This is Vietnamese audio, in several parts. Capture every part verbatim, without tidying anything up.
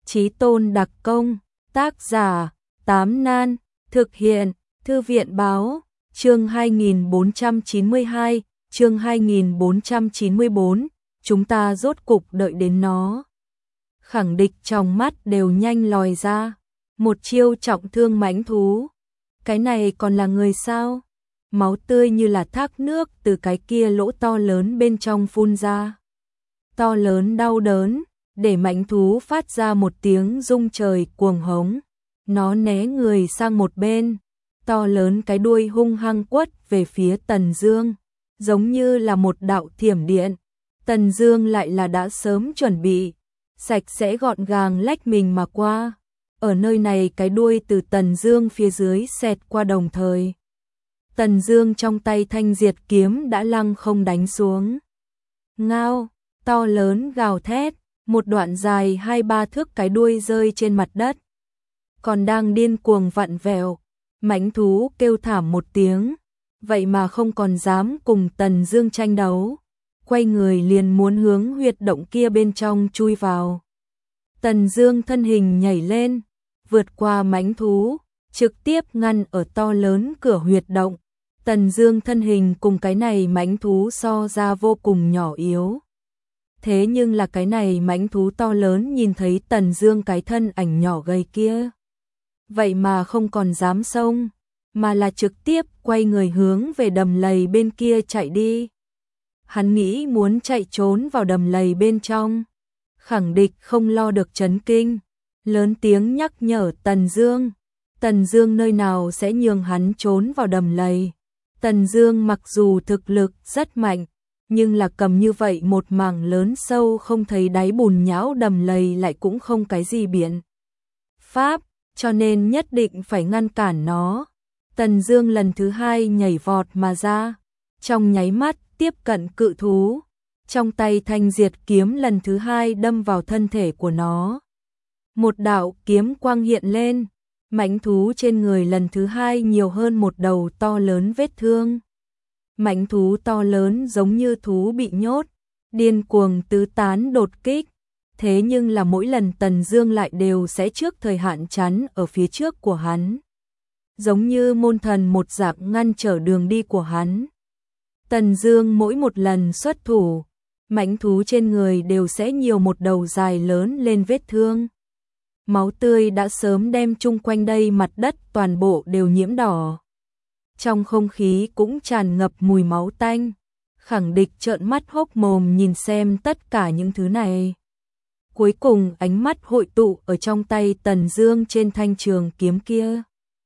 Chí tôn đặc công, tác giả, Tám Nan, thực hiện, Thư viện báo, chương hai nghìn bốn trăm chín mươi hai, chương hai nghìn bốn trăm chín mươi bốn, chúng ta rốt cục đợi đến nó. Khẳng địch trong mắt đều nhanh lòi ra, một chiêu trọng thương mãnh thú. Cái này còn là người sao? Máu tươi như là thác nước từ cái kia lỗ to lớn bên trong phun ra. To lớn đau đớn, để mãnh thú phát ra một tiếng rung trời cuồng hống. Nó né người sang một bên, to lớn cái đuôi hung hăng quất về phía Tần Dương, giống như là một đạo thiểm điện. Tần Dương lại là đã sớm chuẩn bị, sạch sẽ gọn gàng lách mình mà qua. Ở nơi này cái đuôi từ Tần Dương phía dưới xẹt qua đồng thời. Tần Dương trong tay thanh diệt kiếm đã lăng không đánh xuống. Ngao, to lớn gào thét, một đoạn dài hai ba thước cái đuôi rơi trên mặt đất. Còn đang điên cuồng vặn vẹo, mãnh thú kêu thảm một tiếng, vậy mà không còn dám cùng Tần Dương tranh đấu, quay người liền muốn hướng huyệt động kia bên trong chui vào. Tần Dương thân hình nhảy lên, vượt qua mãnh thú, trực tiếp ngăn ở to lớn cửa huyệt động. Tần Dương thân hình cùng cái này mãnh thú so ra vô cùng nhỏ yếu. Thế nhưng là cái này mãnh thú to lớn nhìn thấy Tần Dương cái thân ảnh nhỏ gầy kia, vậy mà không còn dám xông, mà là trực tiếp quay người hướng về đầm lầy bên kia chạy đi. Hắn nghĩ muốn chạy trốn vào đầm lầy bên trong. Khẳng địch không lo được chấn kinh, lớn tiếng nhắc nhở Tần Dương. Tần Dương nơi nào sẽ nhường hắn trốn vào đầm lầy. Tần Dương mặc dù thực lực rất mạnh, nhưng là cầm như vậy một mảng lớn sâu không thấy đáy bùn nhão đầm lầy lại cũng không cái gì biện pháp, cho nên nhất định phải ngăn cản nó. Tần Dương lần thứ hai nhảy vọt mà ra, trong nháy mắt tiếp cận cự thú, trong tay thanh diệt kiếm lần thứ hai đâm vào thân thể của nó. Một đạo kiếm quang hiện lên, mãnh thú trên người lần thứ hai nhiều hơn một đầu to lớn vết thương. Mãnh thú to lớn giống như thú bị nhốt, điên cuồng tứ tán đột kích, thế nhưng là mỗi lần Tần Dương lại đều sẽ trước thời hạn chắn ở phía trước của hắn, giống như môn thần một dạng ngăn trở đường đi của hắn. Tần Dương mỗi một lần xuất thủ, mãnh thú trên người đều sẽ nhiều một đầu dài lớn lên vết thương. Máu tươi đã sớm đem chung quanh đây mặt đất toàn bộ đều nhiễm đỏ. Trong không khí cũng tràn ngập mùi máu tanh. Khẳng địch trợn mắt hốc mồm nhìn xem tất cả những thứ này. Cuối cùng ánh mắt hội tụ ở trong tay Tần Dương trên thanh trường kiếm kia.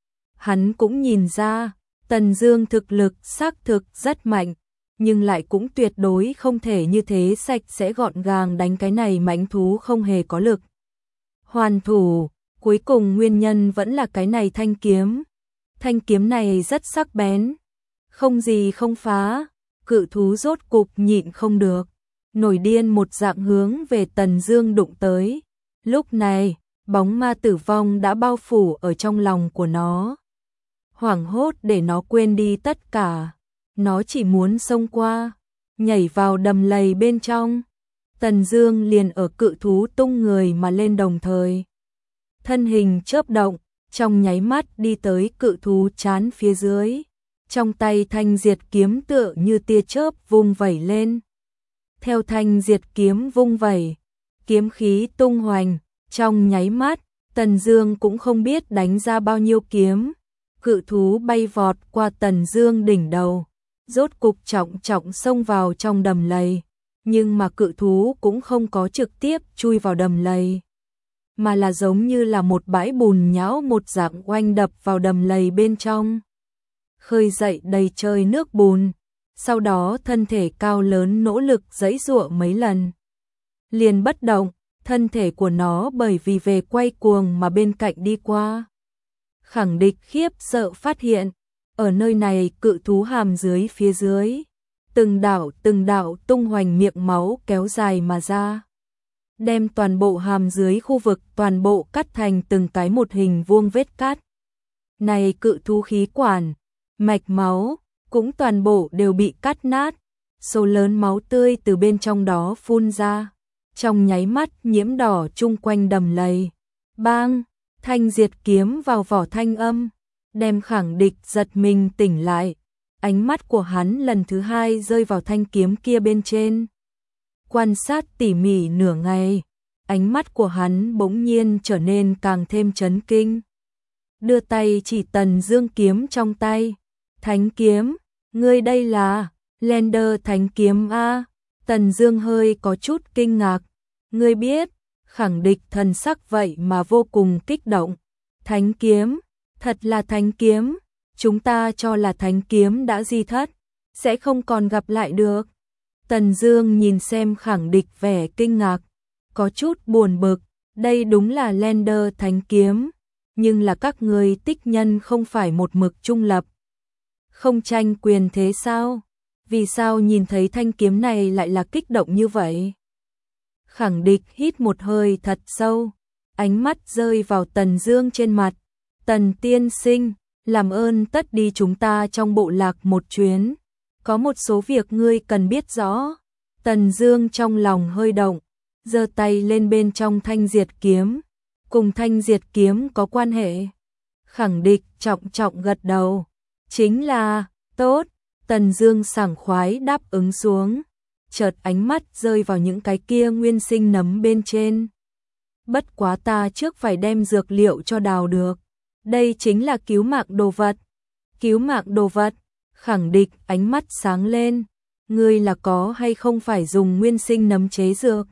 Hắn cũng nhìn ra, Tần Dương thực lực xác thực rất mạnh, nhưng lại cũng tuyệt đối không thể như thế sạch sẽ gọn gàng đánh cái này mãnh thú không hề có lực hoàn thủ. Cuối cùng nguyên nhân vẫn là cái này thanh kiếm. Thanh kiếm này rất sắc bén, không gì không phá. Cự thú rốt cục nhịn không được, nổi điên một dạng hướng về Tần Dương đụng tới. Lúc này, bóng ma tử vong đã bao phủ ở trong lòng của nó. Hoảng hốt để nó quên đi tất cả. Nó chỉ muốn xông qua, nhảy vào đầm lầy bên trong. Tần Dương liền ở cự thú tung người mà lên đồng thời. Thân hình chớp động, trong nháy mắt đi tới cự thú trán phía dưới. Trong tay thanh diệt kiếm tựa như tia chớp vung vẩy lên. Theo thanh diệt kiếm vung vẩy, kiếm khí tung hoành, trong nháy mắt, Tần Dương cũng không biết đánh ra bao nhiêu kiếm. Cự thú bay vọt qua Tần Dương đỉnh đầu, rốt cục trọng trọng xông vào trong đầm lầy, nhưng mà cự thú cũng không có trực tiếp chui vào đầm lầy, mà là giống như là một bãi bùn nhão một dạng oanh đập vào đầm lầy bên trong, khơi dậy đầy trời nước bùn. Sau đó thân thể cao lớn nỗ lực giãy giụa mấy lần, liền bất động. Thân thể của nó bởi vì về quay cuồng mà bên cạnh đi qua. Khẳng địch khiếp sợ phát hiện, ở nơi này cự thú hàm dưới phía dưới, từng đạo từng đạo tung hoành miệng máu kéo dài mà ra, đem toàn bộ hàm dưới khu vực toàn bộ cắt thành từng cái một hình vuông vết cắt. Này cự thú khí quản, mạch máu cũng toàn bộ đều bị cắt nát, số lớn máu tươi từ bên trong đó phun ra. trong nháy mắt nhiễm đỏ chung quanh đầm lầy. Bang, thanh diệt kiếm vào vỏ thanh âm, đem Khẳng Địch giật mình tỉnh lại. Ánh mắt của hắn lần thứ hai rơi vào thanh kiếm kia bên trên. Quan sát tỉ mỉ nửa ngày, ánh mắt của hắn bỗng nhiên trở nên càng thêm chấn kinh. Đưa tay chỉ Tần Dương kiếm trong tay. Thánh kiếm, ngươi đây là Lender thánh kiếm a? Tần Dương hơi có chút kinh ngạc. Ngươi biết? Khẳng Địch thần sắc vậy mà vô cùng kích động. Thánh kiếm, thật là thánh kiếm, chúng ta cho là thánh kiếm đã di thất, sẽ không còn gặp lại được. Tần Dương nhìn xem Khẳng Địch vẻ kinh ngạc, có chút buồn bực, đây đúng là Lender thánh kiếm, nhưng là các người tích nhân không phải một mực trung lập, không tranh quyền thế sao? Vì sao nhìn thấy thanh kiếm này lại là kích động như vậy? Khẳng Địch hít một hơi thật sâu, ánh mắt rơi vào Tần Dương trên mặt. Tần tiên sinh, làm ơn tất đi chúng ta trong bộ lạc một chuyến, có một số việc ngươi cần biết rõ. Tần Dương trong lòng hơi động, giơ tay lên bên trong thanh diệt kiếm, cùng thanh diệt kiếm có quan hệ. Khẳng Địch trọng trọng gật đầu, chính là, tốt. Tần Dương sảng khoái đáp ứng xuống, chợt ánh mắt rơi vào những cái kia nguyên sinh nấm bên trên. Bất quá ta trước phải đem dược liệu cho đào được, đây chính là cứu mạng đồ vật. Cứu mạng đồ vật? Khẳng Địch ánh mắt sáng lên, ngươi là có hay không phải dùng nguyên sinh nấm chế dược?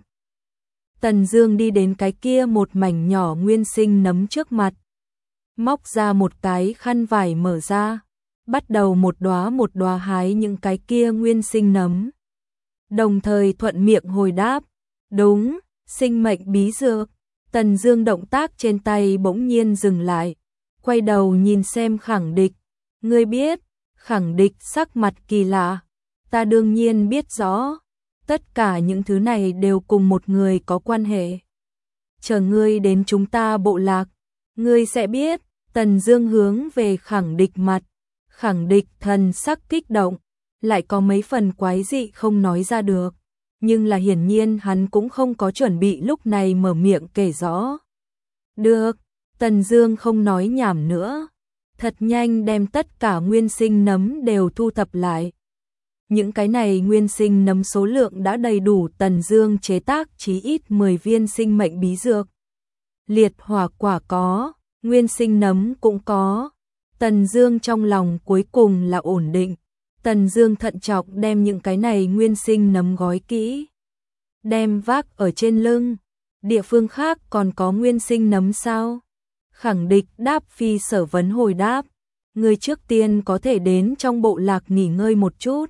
Tần Dương đi đến cái kia một mảnh nhỏ nguyên sinh nấm trước mặt, móc ra một cái khăn vải mở ra, bắt đầu một đóa một đóa hái những cái kia nguyên sinh nấm. Đồng thời thuận miệng hồi đáp, đúng, sinh mệnh bí dược. Tần Dương động tác trên tay bỗng nhiên dừng lại, quay đầu nhìn xem Khẳng Địch, ngươi biết? Khẳng Địch sắc mặt kỳ lạ, ta đương nhiên biết rõ, tất cả những thứ này đều cùng một người có quan hệ. Chờ ngươi đến chúng ta bộ lạc, ngươi sẽ biết. Tần Dương hướng về Khẳng Địch mặt, Khẳng Địch thần sắc kích động, lại có mấy phần quái dị không nói ra được, nhưng là hiển nhiên hắn cũng không có chuẩn bị lúc này mở miệng kể rõ. Được, Tần Dương không nói nhảm nữa, thật nhanh đem tất cả nguyên sinh nấm đều thu thập lại. Những cái này nguyên sinh nấm số lượng đã đầy đủ Tần Dương chế tác chí ít mười viên sinh mệnh bí dược. Liệt hỏa quả có, nguyên sinh nấm cũng có. Tần Dương trong lòng cuối cùng là ổn định. Tần Dương thận trọng đem những cái này nguyên sinh nấm gói kỹ, đem vác ở trên lưng. Địa phương khác còn có nguyên sinh nấm sao? Khẳng Địch đáp phi sở vấn hồi đáp, người trước tiên có thể đến trong bộ lạc nghỉ ngơi một chút.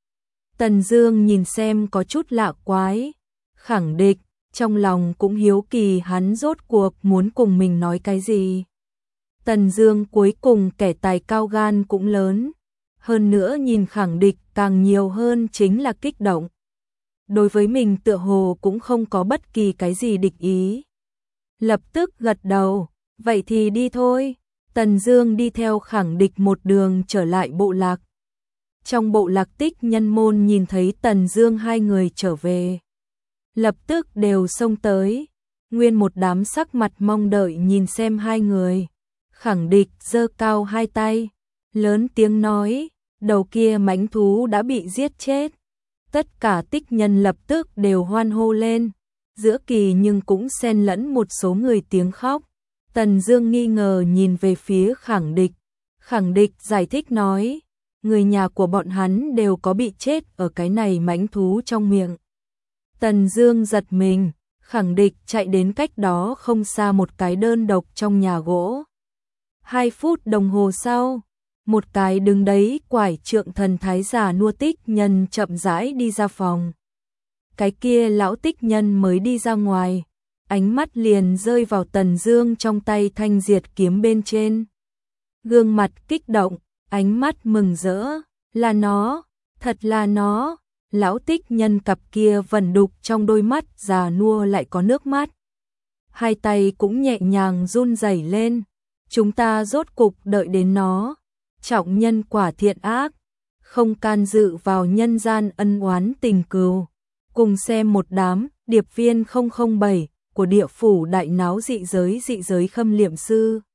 Tần Dương nhìn xem có chút lạ quái, Khẳng Địch trong lòng cũng hiếu kỳ hắn rốt cuộc muốn cùng mình nói cái gì. Tần Dương cuối cùng kẻ tài cao gan cũng lớn, hơn nữa nhìn Khẳng Địch càng nhiều hơn chính là kích động. Đối với mình tựa hồ cũng không có bất kỳ cái gì địch ý. Lập tức gật đầu, vậy thì đi thôi. Tần Dương đi theo Khẳng Địch một đường trở lại bộ lạc. Trong bộ lạc Tích Nhân môn nhìn thấy Tần Dương hai người trở về, lập tức đều xông tới, nguyên một đám sắc mặt mong đợi nhìn xem hai người. Khẳng Địch giơ cao hai tay, lớn tiếng nói, đầu kia mãnh thú đã bị giết chết. Tất cả tích nhân lập tức đều hoan hô lên, giữa kỳ nhưng cũng xen lẫn một số người tiếng khóc. Tần Dương nghi ngờ nhìn về phía Khẳng Địch. Khẳng Địch giải thích nói, người nhà của bọn hắn đều có bị chết ở cái này mãnh thú trong miệng. Tần Dương giật mình, Khẳng Địch chạy đến cách đó không xa một cái đơn độc trong nhà gỗ. Hai phút đồng hồ sau, một cái đứng đấy quải trượng thần thái giả nua tích nhân chậm rãi đi ra phòng. Cái kia lão tích nhân mới đi ra ngoài, ánh mắt liền rơi vào Tần Dương trong tay thanh diệt kiếm bên trên. Gương mặt kích động, ánh mắt mừng rỡ, là nó, thật là nó. Lão tích nhân cặp kia vẩn đục trong đôi mắt già nua lại có nước mắt. Hai tay cũng nhẹ nhàng run rẩy lên, chúng ta rốt cục đợi đến nó. Trọng nhân quả thiện ác, không can dự vào nhân gian ân oán tình cừu, cùng xem một đám điệp viên không không bảy của địa phủ đại náo dị giới dị giới khâm liệm sư.